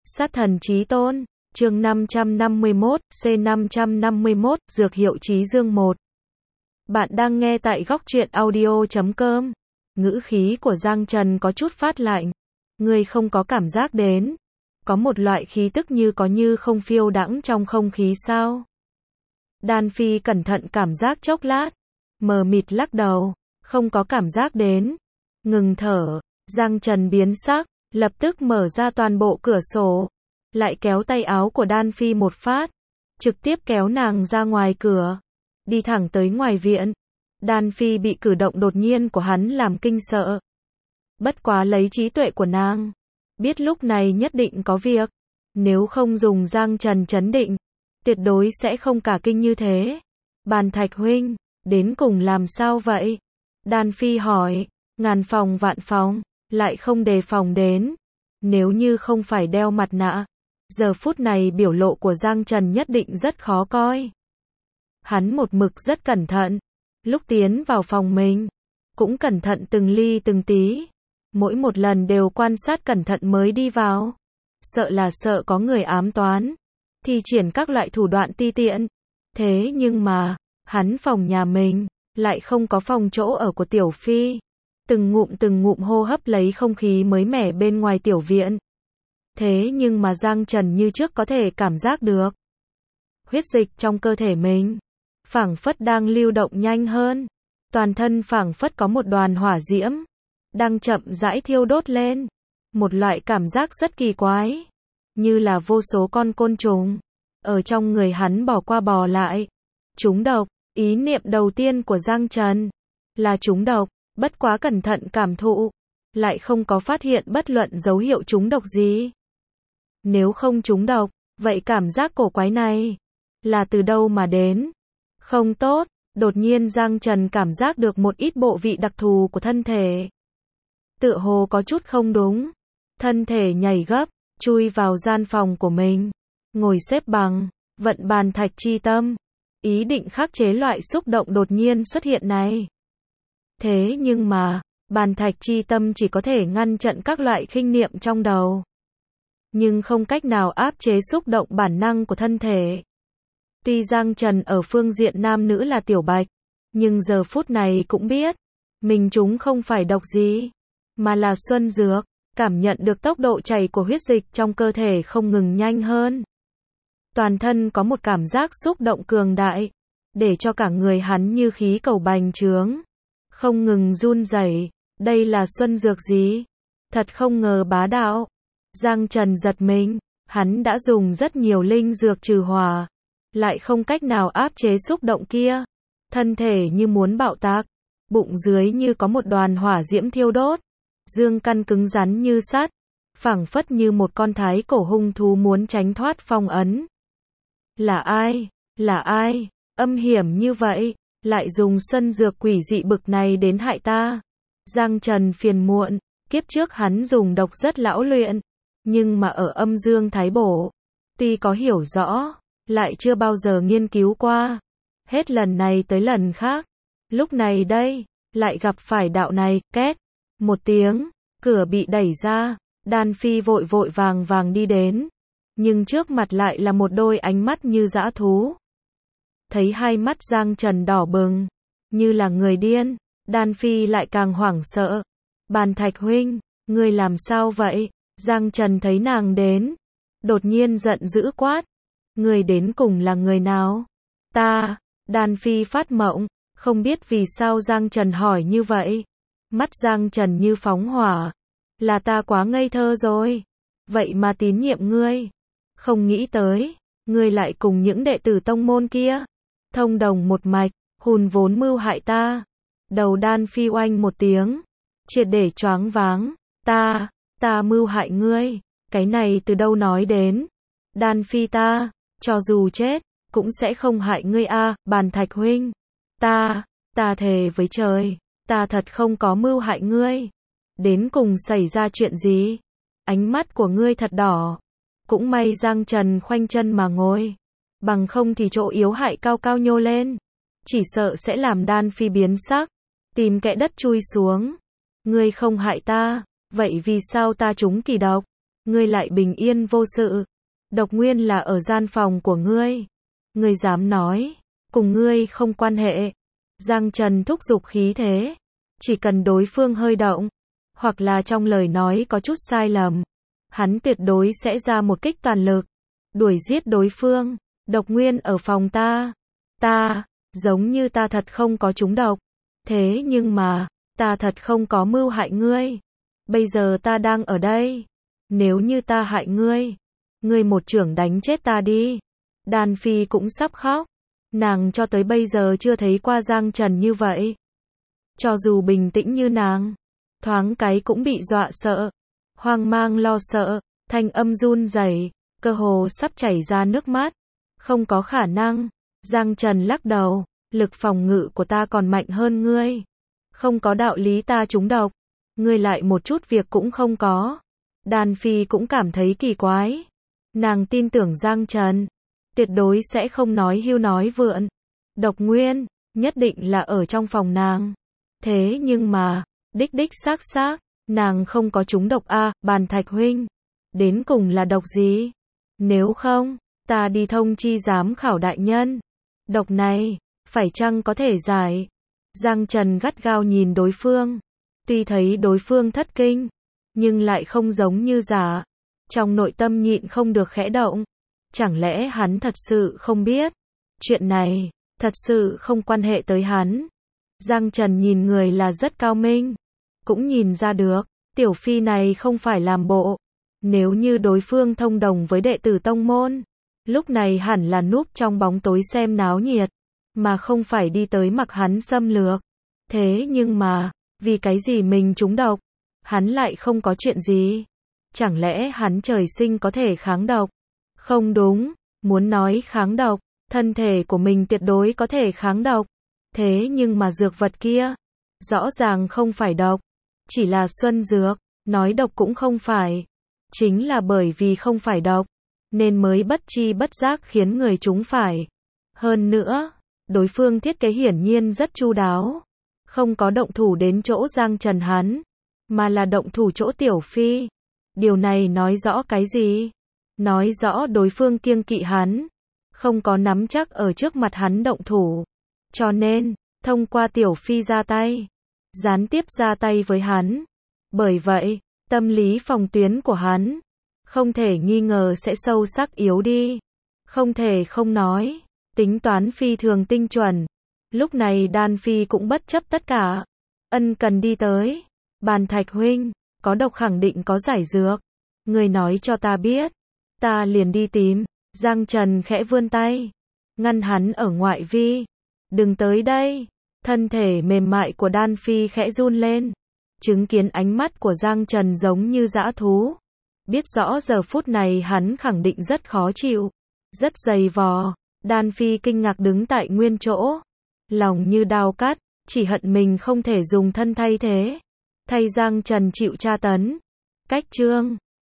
Sát thần chí tôn, chương 551, C551, dược hiệu chí dương 1. Bạn đang nghe tại góc truyện audio.com. Ngữ khí của Giang Trần có chút phát lạnh. Ngươi không có cảm giác đến. Có một loại khí tức như có như không phiêu đãng trong không khí sao? Đan Phi cẩn thận cảm giác chốc lát. Mờ mịt lắc đầu. Không có cảm giác đến. Ngừng thở. Giang Trần biến sắc. Lập tức mở ra toàn bộ cửa sổ. Lại kéo tay áo của Đan Phi một phát. Trực tiếp kéo nàng ra ngoài cửa. Đi thẳng tới ngoài viện. Đan Phi bị cử động đột nhiên của hắn làm kinh sợ. Bất quá lấy trí tuệ của nàng. Biết lúc này nhất định có việc. Nếu không dùng Giang Trần trấn định. Tuyệt đối sẽ không cả kinh như thế. Bàn Thạch huynh, đến cùng làm sao vậy? Đan Phi hỏi. Ngàn phòng vạn phòng. Lại không đề phòng đến. Nếu như không phải đeo mặt nạ. Giờ phút này biểu lộ của Giang Trần nhất định rất khó coi. Hắn một mực rất cẩn thận. Lúc tiến vào phòng mình. Cũng cẩn thận từng ly từng tí. Mỗi một lần đều quan sát cẩn thận mới đi vào. Sợ là sợ có người ám toán. Thi triển các loại thủ đoạn ti tiện. Thế nhưng mà, hắn phòng nhà mình, lại không có phòng chỗ ở của Tiểu Phi. Từng ngụm hô hấp lấy không khí mới mẻ bên ngoài tiểu viện. Thế nhưng mà Giang Trần như trước có thể cảm giác được. Huyết dịch trong cơ thể mình, phảng phất đang lưu động nhanh hơn. Toàn thân phảng phất có một đoàn hỏa diễm, đang chậm rãi thiêu đốt lên. Một loại cảm giác rất kỳ quái. Như là vô số con côn trùng. Ở trong người hắn bò qua bò lại. Trúng độc, ý niệm đầu tiên của Giang Trần là trúng độc. Bất quá cẩn thận cảm thụ, lại không có phát hiện bất luận dấu hiệu trúng độc gì. Nếu không trúng độc, vậy cảm giác cổ quái này là từ đâu mà đến? Không tốt, đột nhiên Giang Trần cảm giác được một ít bộ vị đặc thù của thân thể. Tựa hồ có chút không đúng. Thân thể nhảy gấp, chui vào gian phòng của mình, ngồi xếp bằng, vận bàn thạch chi tâm, ý định khắc chế loại xúc động đột nhiên xuất hiện này. Thế nhưng mà, bàn thạch chi tâm chỉ có thể ngăn chặn các loại khinh niệm trong đầu. Nhưng không cách nào áp chế xúc động bản năng của thân thể. Tuy Giang Trần ở phương diện nam nữ là tiểu bạch, nhưng giờ phút này cũng biết, mình chúng không phải độc gì, mà là xuân dược, cảm nhận được tốc độ chảy của huyết dịch trong cơ thể không ngừng nhanh hơn. Toàn thân có một cảm giác xúc động cường đại, để cho cả người hắn như khí cầu bành trướng. Không ngừng run rẩy. Đây là xuân dược gì? Thật không ngờ bá đạo. Giang Trần giật mình. Hắn đã dùng rất nhiều linh dược trừ hỏa. Lại không cách nào áp chế xúc động kia. Thân thể như muốn bạo tạc. Bụng dưới như có một đoàn hỏa diễm thiêu đốt. Dương căn cứng rắn như sắt. Phảng phất như một con thái cổ hung thú muốn tránh thoát phong ấn. Là ai? Là ai? Âm hiểm như vậy. Lại dùng xuân dược quỷ dị bực này đến hại ta. Giang Trần phiền muộn, kiếp trước hắn dùng độc rất lão luyện, nhưng mà ở âm dương thái bổ, tuy có hiểu rõ, lại chưa bao giờ nghiên cứu qua. Hết lần này tới lần khác, lúc này đây, lại gặp phải đạo này, két, một tiếng, cửa bị đẩy ra, Đan Phi vội vội vàng đi đến, nhưng trước mặt lại là một đôi ánh mắt như dã thú. Thấy hai mắt Giang Trần đỏ bừng, như là người điên, Đan Phi lại càng hoảng sợ. Bàn Thạch huynh, ngươi làm sao vậy? Giang Trần thấy nàng đến, đột nhiên giận dữ quát. Ngươi đến cùng là người nào? Ta, Đan Phi phát mộng, không biết vì sao Giang Trần hỏi như vậy. Mắt Giang Trần như phóng hỏa. Là ta quá ngây thơ rồi. Vậy mà tín nhiệm ngươi. Không nghĩ tới, ngươi lại cùng những đệ tử tông môn kia. Thông đồng một mạch, hùn vốn mưu hại ta. Đầu Đan Phi oanh một tiếng, triệt để choáng váng. Ta mưu hại ngươi, cái này từ đâu nói đến? Đan Phi ta, cho dù chết, cũng sẽ không hại ngươi a. Bàn Thạch huynh. Ta thề với trời, ta thật không có mưu hại ngươi. Đến cùng xảy ra chuyện gì? Ánh mắt của ngươi thật đỏ. Cũng may Giang Trần khoanh chân mà ngồi. Bằng không thì chỗ yếu hại cao cao nhô lên. Chỉ sợ sẽ làm Đan Phi biến sắc. Tìm kẽ đất chui xuống. Ngươi không hại ta. Vậy vì sao ta trúng kỳ độc? ngươi lại bình yên vô sự. Độc nguyên là ở gian phòng của ngươi. Ngươi dám nói, cùng ngươi không quan hệ. Giang Trần thúc giục khí thế. Chỉ cần đối phương hơi động, hoặc là trong lời nói có chút sai lầm, hắn tuyệt đối sẽ ra một kích toàn lực, đuổi giết đối phương. Độc nguyên ở phòng ta. Giống như ta thật không có trúng độc. Thế nhưng mà, ta thật không có mưu hại ngươi. Bây giờ ta đang ở đây. Nếu như ta hại ngươi, ngươi một chưởng đánh chết ta đi. Đan Phi cũng sắp khóc. Nàng cho tới bây giờ chưa thấy qua Giang Trần như vậy. Cho dù bình tĩnh như nàng, thoáng cái cũng bị dọa sợ. Hoang mang lo sợ, thanh âm run rẩy, cơ hồ sắp chảy ra nước mắt. Không có khả năng. Giang Trần lắc đầu, lực phòng ngự của ta còn mạnh hơn ngươi. Không có đạo lý ta trúng độc. Ngươi lại một chút việc cũng không có. Đan Phi cũng cảm thấy kỳ quái. Nàng tin tưởng Giang Trần tuyệt đối sẽ không nói hưu nói vượn. Độc nguyên nhất định là ở trong phòng nàng. Thế nhưng mà, đích xác, nàng không có trúng độc a. Bàn Thạch huynh, đến cùng là độc gì? Nếu không, ta đi thông chi giám khảo đại nhân. Độc này, phải chăng có thể giải? Giang Trần gắt gao nhìn đối phương. Tuy thấy đối phương thất kinh, nhưng lại không giống như giả. Trong nội tâm nhịn không được khẽ động. Chẳng lẽ hắn thật sự không biết? Chuyện này, thật sự không quan hệ tới hắn. Giang Trần nhìn người là rất cao minh. Cũng nhìn ra được, tiểu phi này không phải làm bộ. Nếu như đối phương thông đồng với đệ tử tông môn, lúc này hẳn là núp trong bóng tối xem náo nhiệt, mà không phải đi tới mặc hắn xâm lược. Thế nhưng mà, vì cái gì mình trúng độc? Hắn lại không có chuyện gì. Chẳng lẽ hắn trời sinh có thể kháng độc? Không đúng, muốn nói kháng độc, thân thể của mình tuyệt đối có thể kháng độc. Thế nhưng mà dược vật kia, rõ ràng không phải độc, chỉ là xuân dược, nói độc cũng không phải. Chính là bởi vì không phải độc, nên mới bất chi bất giác khiến người chúng phải. Hơn nữa, đối phương thiết kế hiển nhiên rất chu đáo. Không có động thủ đến chỗ Giang Trần hắn, mà là động thủ chỗ Tiểu Phi. Điều này nói rõ cái gì? Nói rõ đối phương kiêng kỵ hắn, không có nắm chắc ở trước mặt hắn động thủ. Cho nên, thông qua Tiểu Phi ra tay, gián tiếp ra tay với hắn. Bởi vậy, tâm lý phòng tuyến của hắn, không thể nghi ngờ sẽ sâu sắc yếu đi. Không thể không nói, tính toán phi thường tinh chuẩn. Lúc này Đan Phi cũng bất chấp tất cả. Ân cần đi tới. Bàn Thạch huynh, có độc khẳng định có giải dược. Người nói cho ta biết. Ta liền đi tìm. Giang Trần khẽ vươn tay, ngăn hắn ở ngoại vi. Đừng tới đây. Thân thể mềm mại của Đan Phi khẽ run lên. Chứng kiến ánh mắt của Giang Trần giống như dã thú. Biết rõ giờ phút này hắn khẳng định rất khó chịu, rất dày vò. Đan Phi kinh ngạc đứng tại nguyên chỗ. Lòng như đao cắt, chỉ hận mình không thể dùng thân thay thế. Thay Giang Trần chịu tra tấn. Cách chương